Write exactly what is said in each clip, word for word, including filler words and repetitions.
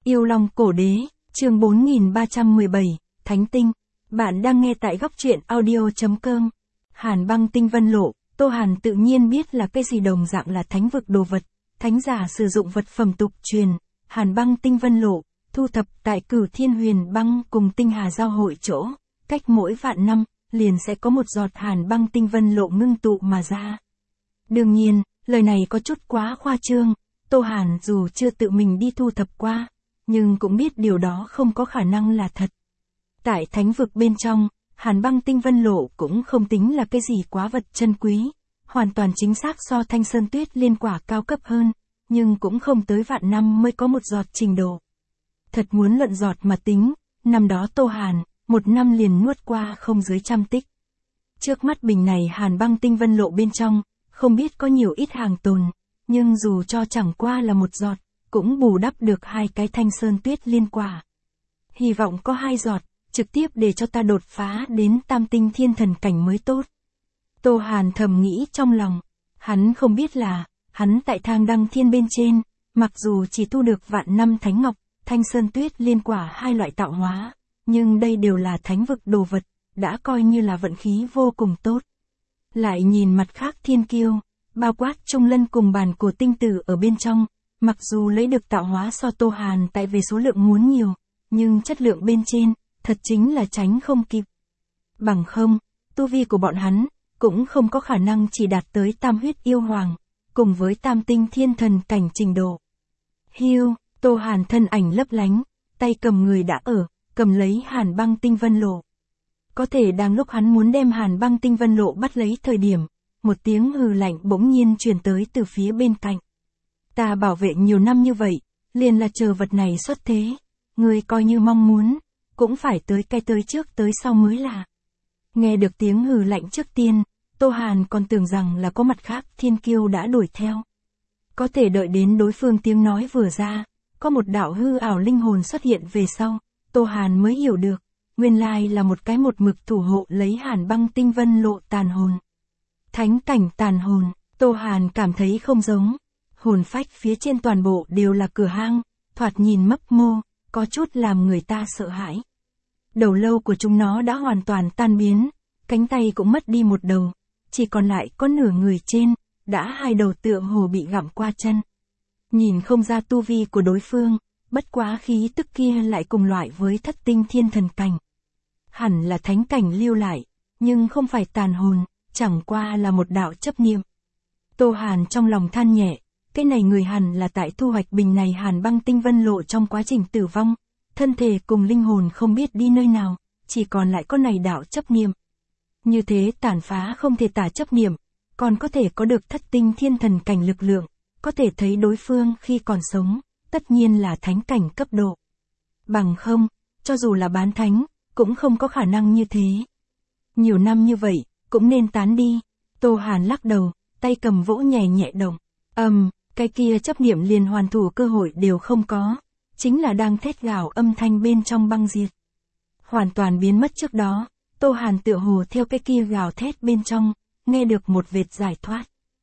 Yêu Long Cổ Đế, chương bốn nghìn ba trăm mười bảy, Thánh Tinh. Bạn đang nghe tại góc truyện audio.com. Hàn Băng Tinh Vân Lộ, Tô Hàn tự nhiên biết là cái gì đồng dạng là thánh vực đồ vật, thánh giả sử dụng vật phẩm tục truyền, Hàn Băng Tinh Vân Lộ, thu thập tại Cửu Thiên Huyền Băng cùng Tinh Hà giao hội chỗ, cách mỗi vạn năm, liền sẽ có một giọt Hàn Băng Tinh Vân Lộ ngưng tụ mà ra. Đương nhiên, lời này có chút quá khoa trương, Tô Hàn dù chưa tự mình đi thu thập qua, nhưng cũng biết điều đó không có khả năng là thật. Tại thánh vực bên trong, Hàn Băng Tinh Vân Lộ cũng không tính là cái gì quá vật chân quý, hoàn toàn chính xác so Thanh Sơn Tuyết Liên Quả cao cấp hơn, nhưng cũng không tới vạn năm mới có một giọt trình độ. Thật muốn luận giọt mà tính, năm đó Tô Hàn, một năm liền nuốt qua không dưới trăm tích. Trước mắt bình này Hàn Băng Tinh Vân Lộ bên trong, không biết có nhiều ít hàng tồn, nhưng dù cho chẳng qua là một giọt, cũng bù đắp được hai cái Thanh Sơn Tuyết Liên Quả. Hy vọng có hai giọt, trực tiếp để cho ta đột phá đến tam tinh thiên thần cảnh mới tốt. Tô Hàn thầm nghĩ trong lòng, hắn không biết là, hắn tại thang đăng thiên bên trên, mặc dù chỉ tu được vạn năm thánh ngọc, Thanh Sơn Tuyết Liên Quả hai loại tạo hóa, nhưng đây đều là thánh vực đồ vật, đã coi như là vận khí vô cùng tốt. Lại nhìn mặt khác thiên kiêu, bao quát Trung Lân cùng bàn của tinh tử ở bên trong, mặc dù lấy được tạo hóa so Tô Hàn tại về số lượng muốn nhiều, nhưng chất lượng bên trên, thật chính là tránh không kịp. Bằng không, tu vi của bọn hắn, cũng không có khả năng chỉ đạt tới tam huyết yêu hoàng, cùng với tam tinh thiên thần cảnh trình độ. Hiu, Tô Hàn thân ảnh lấp lánh, tay cầm người đã ở, cầm lấy Hàn Băng Tinh Vân Lộ. Có thể đang lúc hắn muốn đem Hàn Băng Tinh Vân Lộ bắt lấy thời điểm, một tiếng hừ lạnh bỗng nhiên truyền tới từ phía bên cạnh. Ta bảo vệ nhiều năm như vậy, liền là chờ vật này xuất thế, ngươi coi như mong muốn, cũng phải tới cái tới trước tới sau mới là. Nghe được tiếng hừ lạnh trước tiên, Tô Hàn còn tưởng rằng là có mặt khác thiên kiêu đã đuổi theo. Có thể đợi đến đối phương tiếng nói vừa ra, có một đạo hư ảo linh hồn xuất hiện về sau, Tô Hàn mới hiểu được, nguyên lai là một cái một mực thủ hộ lấy Hàn Băng Tinh Vân Lộ tàn hồn. Thánh cảnh tàn hồn, Tô Hàn cảm thấy không giống, hồn phách phía trên toàn bộ đều là cửa hang, thoạt nhìn mấp mô, có chút làm người ta sợ hãi. Đầu lâu của chúng nó đã hoàn toàn tan biến, cánh tay cũng mất đi một đầu, chỉ còn lại có nửa người trên, đã hai đầu tựa hồ bị gặm qua chân. Nhìn không ra tu vi của đối phương, bất quá khí tức kia lại cùng loại với thất tinh thiên thần cảnh. Hẳn là thánh cảnh lưu lại, nhưng không phải tàn hồn, chẳng qua là một đạo chấp niệm. Tô Hàn trong lòng than nhẹ, cái này người hẳn là tại thu hoạch bình này Hàn Băng Tinh Vân Lộ trong quá trình tử vong, thân thể cùng linh hồn không biết đi nơi nào, chỉ còn lại có này đạo chấp niệm. Như thế tàn phá không thể tả chấp niệm, còn có thể có được thất tinh thiên thần cảnh lực lượng, có thể thấy đối phương khi còn sống, tất nhiên là thánh cảnh cấp độ. Bằng không, cho dù là bán thánh, cũng không có khả năng như thế. Nhiều năm như vậy, cũng nên tán đi. Tô Hàn lắc đầu, tay cầm vỗ nhẹ nhẹ động. Ầm, um, cái kia chấp niệm liền hoàn thủ cơ hội đều không có, chính là đang thét gào âm thanh bên trong băng diệt. Hoàn toàn biến mất trước đó, Tô Hàn tựa hồ theo cái kia gào thét bên trong, nghe được một vệt giải thoát.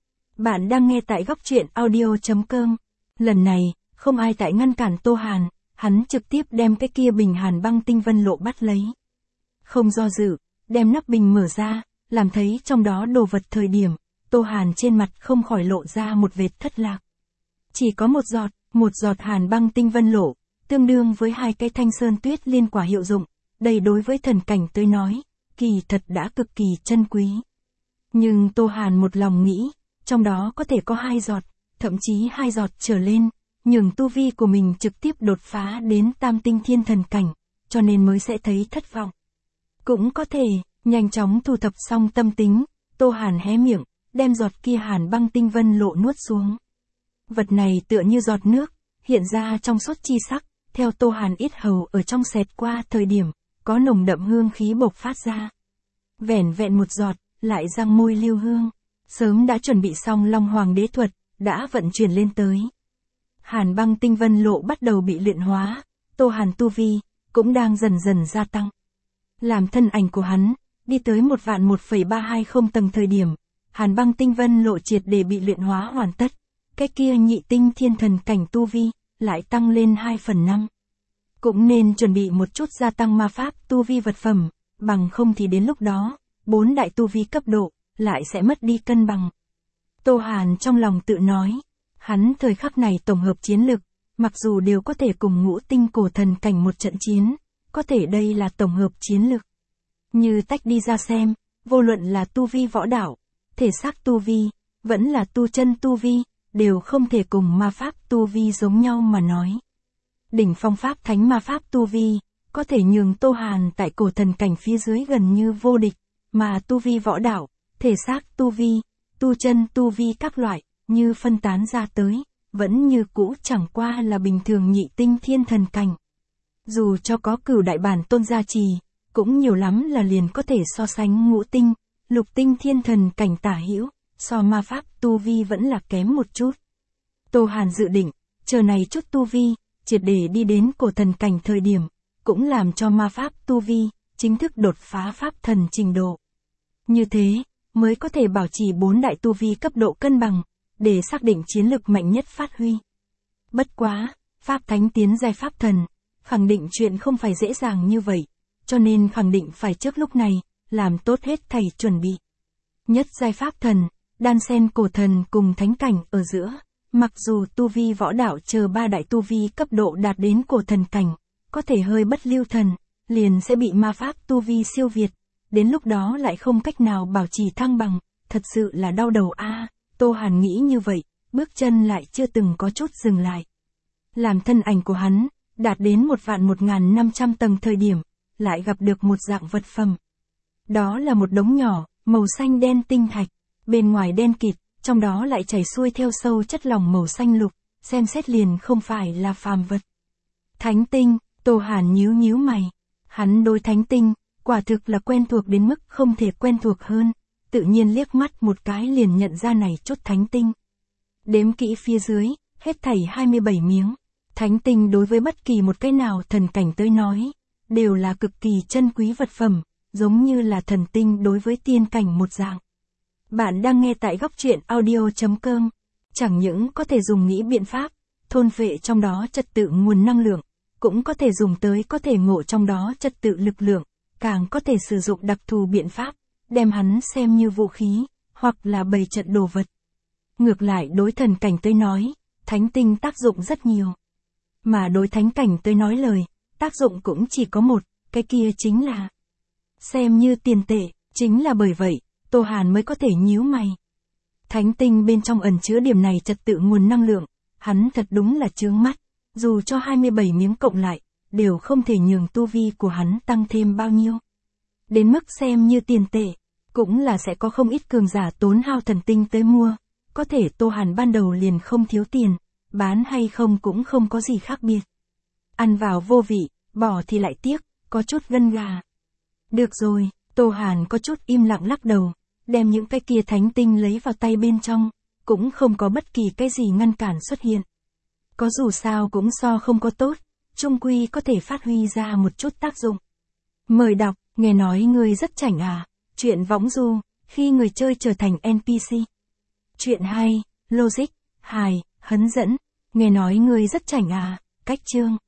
Bạn đang nghe tại góc truyện audio.com. Lần này, không ai tại ngăn cản Tô Hàn, hắn trực tiếp đem cái kia bình Hàn Băng Tinh Vân Lộ bắt lấy. Không do dự, đem nắp bình mở ra, làm thấy trong đó đồ vật thời điểm, Tô Hàn trên mặt không khỏi lộ ra một vệt thất lạc. Chỉ có một giọt, một giọt Hàn Băng Tinh Vân Lộ, tương đương với hai cái Thanh Sơn Tuyết Liên Quả hiệu dụng, đây đối với thần cảnh tới nói, kỳ thật đã cực kỳ chân quý. Nhưng Tô Hàn một lòng nghĩ, trong đó có thể có hai giọt, thậm chí hai giọt trở lên, nhường tu vi của mình trực tiếp đột phá đến tam tinh thiên thần cảnh, cho nên mới sẽ thấy thất vọng. Cũng có thể, nhanh chóng thu thập xong tâm tính, Tô Hàn hé miệng, đem giọt kia Hàn Băng Tinh Vân Lộ nuốt xuống. Vật này tựa như giọt nước, hiện ra trong suốt chi sắc, theo Tô Hàn ít hầu ở trong xẹt qua thời điểm, có nồng đậm hương khí bộc phát ra. Vẻn vẹn một giọt, lại răng môi lưu hương, sớm đã chuẩn bị xong Long Hoàng Đế Thuật, đã vận chuyển lên tới. Hàn Băng Tinh Vân Lộ bắt đầu bị luyện hóa, Tô Hàn tu vi, cũng đang dần dần gia tăng. Làm thân ảnh của hắn, đi tới một vạn một phẩy ba hai không tầng thời điểm, Hàn Băng Tinh Vân Lộ triệt để bị luyện hóa hoàn tất, cái kia nhị tinh thiên thần cảnh tu vi, lại tăng lên hai phần năm. cũng nên chuẩn bị một chút gia tăng ma pháp tu vi vật phẩm, bằng không thì đến lúc đó, bốn đại tu vi cấp độ, lại sẽ mất đi cân bằng. Tô Hàn trong lòng tự nói, hắn thời khắc này tổng hợp chiến lực, mặc dù đều có thể cùng ngũ tinh cổ thần cảnh một trận chiến, có thể đây là tổng hợp chiến lực. Như tách đi ra xem, vô luận là tu vi võ đạo, thể xác tu vi, vẫn là tu chân tu vi, đều không thể cùng ma pháp tu vi giống nhau mà nói. Đỉnh phong pháp thánh ma pháp tu vi, có thể nhường Tô Hàn tại cổ thần cảnh phía dưới gần như vô địch, mà tu vi võ đạo, thể xác tu vi, tu chân tu vi các loại, như phân tán ra tới, vẫn như cũ chẳng qua là bình thường nhị tinh thiên thần cảnh. Dù cho có cửu đại bản tôn gia trì, cũng nhiều lắm là liền có thể so sánh ngũ tinh, lục tinh thiên thần cảnh tả hữu, so ma pháp tu vi vẫn là kém một chút. Tô Hàn dự định, chờ này chút tu vi, triệt để đi đến cổ thần cảnh thời điểm, cũng làm cho ma pháp tu vi, chính thức đột phá pháp thần trình độ. Như thế, mới có thể bảo trì bốn đại tu vi cấp độ cân bằng, để xác định chiến lực mạnh nhất phát huy. Bất quá, pháp thánh tiến giai pháp thần, khẳng định chuyện không phải dễ dàng như vậy, cho nên khẳng định phải trước lúc này, làm tốt hết thảy chuẩn bị. Nhất giai pháp thần, đan xen cổ thần cùng thánh cảnh ở giữa, mặc dù tu vi võ đạo chờ ba đại tu vi cấp độ đạt đến cổ thần cảnh, có thể hơi bất lưu thần, liền sẽ bị ma pháp tu vi siêu việt, đến lúc đó lại không cách nào bảo trì thăng bằng, thật sự là đau đầu a. À, Tô Hàn nghĩ như vậy, bước chân lại chưa từng có chút dừng lại. Làm thân ảnh của hắn, đạt đến một vạn một ngàn năm trăm tầng thời điểm, lại gặp được một dạng vật phẩm. Đó là một đống nhỏ, màu xanh đen tinh thạch, bên ngoài đen kịt, trong đó lại chảy xuôi theo sâu chất lỏng màu xanh lục, xem xét liền không phải là phàm vật. Thánh tinh, Tô Hàn nhíu nhíu mày. Hắn đối thánh tinh, quả thực là quen thuộc đến mức không thể quen thuộc hơn, tự nhiên liếc mắt một cái liền nhận ra này chút thánh tinh. Đếm kỹ phía dưới, hết thảy hai mươi bảy miếng. Thánh tinh đối với bất kỳ một cái nào thần cảnh tới nói, đều là cực kỳ chân quý vật phẩm, giống như là thần tinh đối với tiên cảnh một dạng. Bạn đang nghe tại góc truyện audio chấm com, chẳng những có thể dùng nghĩ biện pháp, thôn phệ trong đó trật tự nguồn năng lượng, cũng có thể dùng tới có thể ngộ trong đó trật tự lực lượng, càng có thể sử dụng đặc thù biện pháp, đem hắn xem như vũ khí, hoặc là bày trận đồ vật. Ngược lại đối thần cảnh tới nói, thánh tinh tác dụng rất nhiều. Mà đối thánh cảnh tới nói lời, tác dụng cũng chỉ có một, cái kia chính là xem như tiền tệ, chính là bởi vậy, Tô Hàn mới có thể nhíu mày. Thánh tinh bên trong ẩn chứa điểm này trật tự nguồn năng lượng, hắn thật đúng là chướng mắt, dù cho hai mươi bảy miếng cộng lại, đều không thể nhường tu vi của hắn tăng thêm bao nhiêu. Đến mức xem như tiền tệ, cũng là sẽ có không ít cường giả tốn hao thần tinh tới mua, có thể Tô Hàn ban đầu liền không thiếu tiền, bán hay không cũng không có gì khác biệt. Ăn vào vô vị, bỏ thì lại tiếc, có chút gân gà. Được rồi, Tô Hàn có chút im lặng lắc đầu, đem những cái kia thánh tinh lấy vào tay bên trong, cũng không có bất kỳ cái gì ngăn cản xuất hiện. Có dù sao cũng so không có tốt, chung quy có thể phát huy ra một chút tác dụng. Mời đọc, nghe nói ngươi rất chảnh à, chuyện võng du, khi người chơi trở thành en pê xê. Chuyện hay, logic, hài, hấn dẫn, nghe nói ngươi rất chảnh à, cách chương.